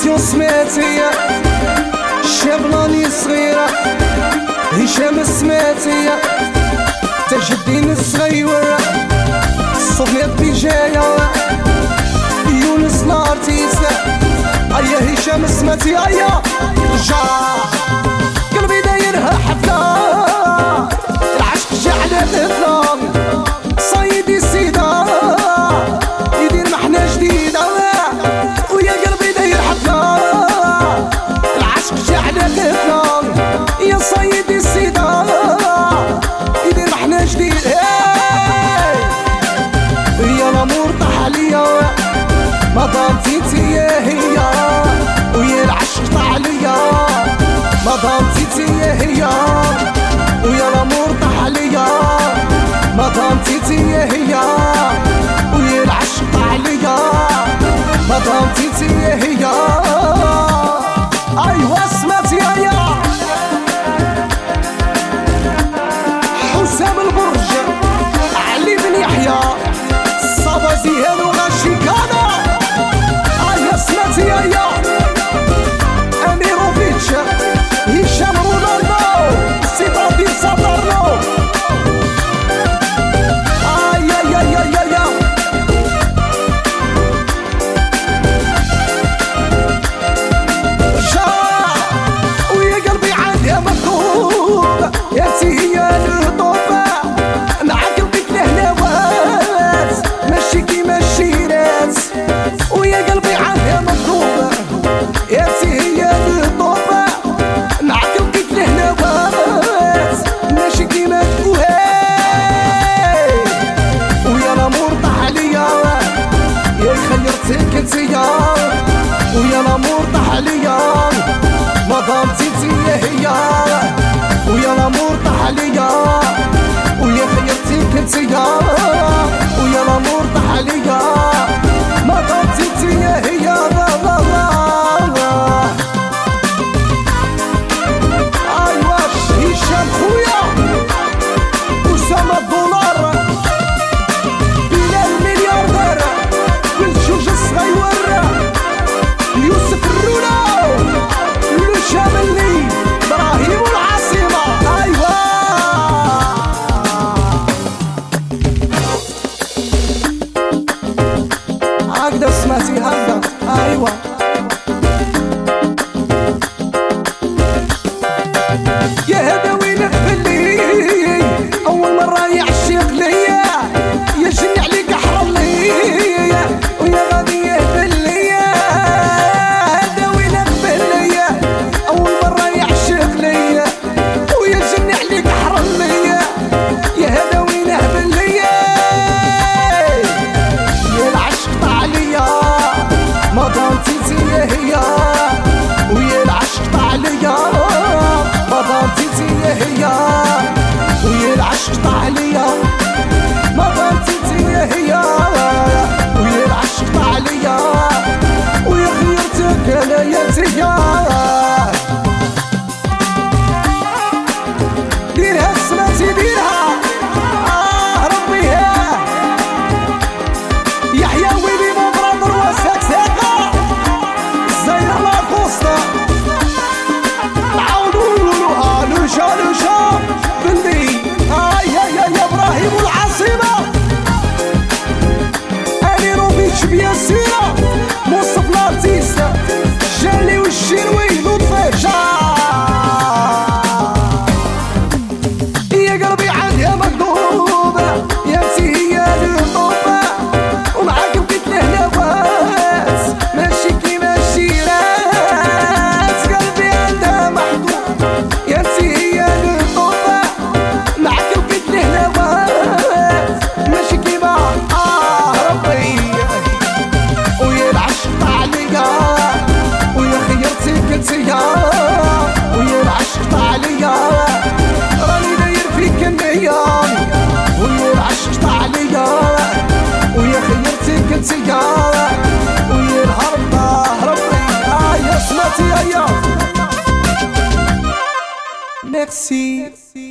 شو سمعتي شبلاني صغيرة هشام سمعتي تجدين الصغيرة الصغير بجاية يونس الارتيست ايا هشام سمعتي ايا رجع قلبي دايرها حفلة العشق جعل الإطلاق صيدي سيدة يدير محنة جديدة ويا قلبي داير حفلة العشق جعل الإطلاق يا صيدي السيدة يدير محنة جديدة يا الأمور طاح عليا ما ضمتيتي هي ويا العشق طاح عليا ما ضمتيتي هي ويا الأمور طاح عليا ما ضمتيتي هي ويا العشق طاح عليا ما ضمتيتي هي أيوا سمعتي يا حسام البرج علي بن يحيى صابا زيهان وغاشي كانا أيوا سمعتي يا أميروفيتش هشام رونالدو سيطادي ساتارنو ويا الأمور طاح عليا ما ضمتيتي هي ويا الأمور طاح عليا ويا خيرتك انتيا ويا الأمور طاح عليا ما ضمتيتي هي أيوا هشام خويا أسامة الدولار بلال ملياردير والجوج الصغيور يوسف الرونو لو شاملي ابراهيم العاصمة ايوا هكذا سمعتي هكذا ايوا يا هذا وين قبلي اول مرة يعشق ليا يجني عليك حرم ليا ويا غادي يهبل ليا هي ويا العشق طاح عليا ما ضمتيتي هي ويا العشق طاح عليا ما ضمتيتي هي ويا العشق طاح عليا ويا خيرتك انا يا تيا ديرها سمعتي ديرها ربي يحيى ويلي مبرر وساك ساقه لوشا بندي يا ابراهيم العاصمة أميروفيتش بياسيرة مصطفى الارتيست الجالي والشيروي لطفي يا قلبي عندها مكذوبة يا انتي هي المطوبة ومعاك بقيت الهلاوات ماشي كيما الشيرات قلبي عندها محظوظ يا انتي هي المطوبة معاك بقيت الهلاوات ماشي كيما ربي ويا العشق طاح عليا ويا خيرتك انتيا ويا العشق طاح عليا راني داير فيك النية ويا العشق طاح عليا ويا خيرتك انتيا ويا الهرب ربي يا سمعتي يا ميرسي